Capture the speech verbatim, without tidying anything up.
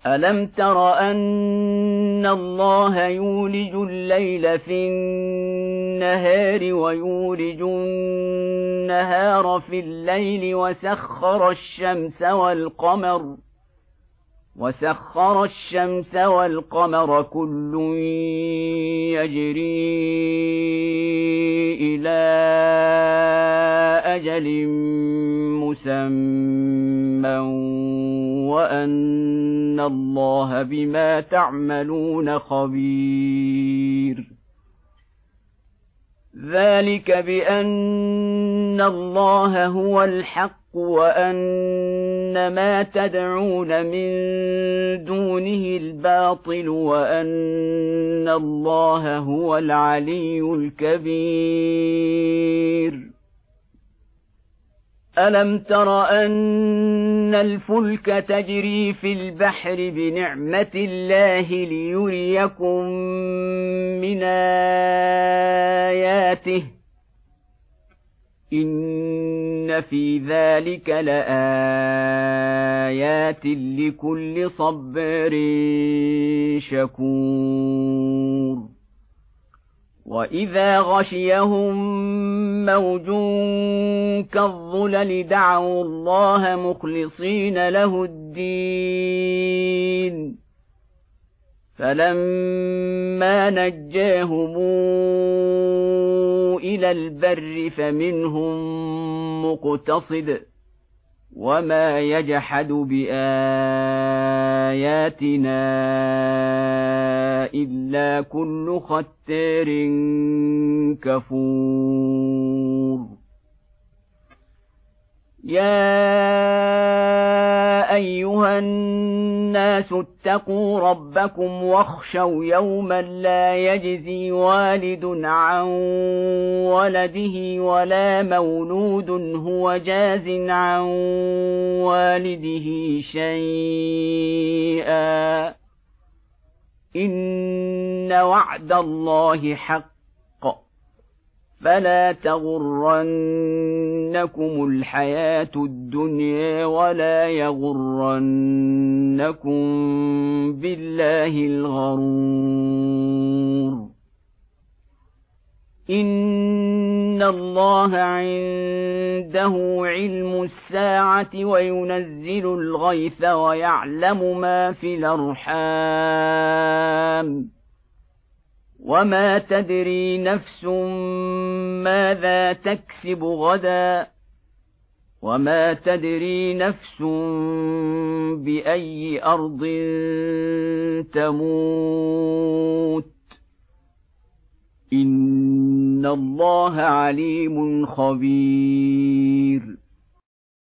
ألم تر أن الله يولج الليل في النهار ويولج النهار في الليل وسخر الشمس والقمر وسخر الشمس والقمر كل يجري إلى أجل مسمى وأن الله بما تعملون خبير ذلك بأن الله هو الحق وأن ما تدعون من دونه الباطل وأن الله هو العلي الكبير ألم تر أن الفلك تجري في البحر بنعمة الله ليريكم من آياته إن في ذلك لآيات لكل صبار شكور وإذا غشيهم موج كالظلل دعوا الله مخلصين له الدين فلما نجاهم إلى البر فمنهم مقتصد وما يجحد بآياتنا إلا كل ختار كفور يا أيها الناس اتقوا ربكم واخشوا يوما لا يجزي والد عن ولده ولا مولود هو جاز عن والده شيئا إن وعد الله حق فلا تغرنكم الحياة الدنيا ولا يغرنكم بالله الغرور إن الله عنده علم الساعة وينزل الغيث ويعلم ما في الأرحام وما تدري نفس ماذا تكسب غدا وما تدري نفس بأي أرض تموت إن الله عليم خبير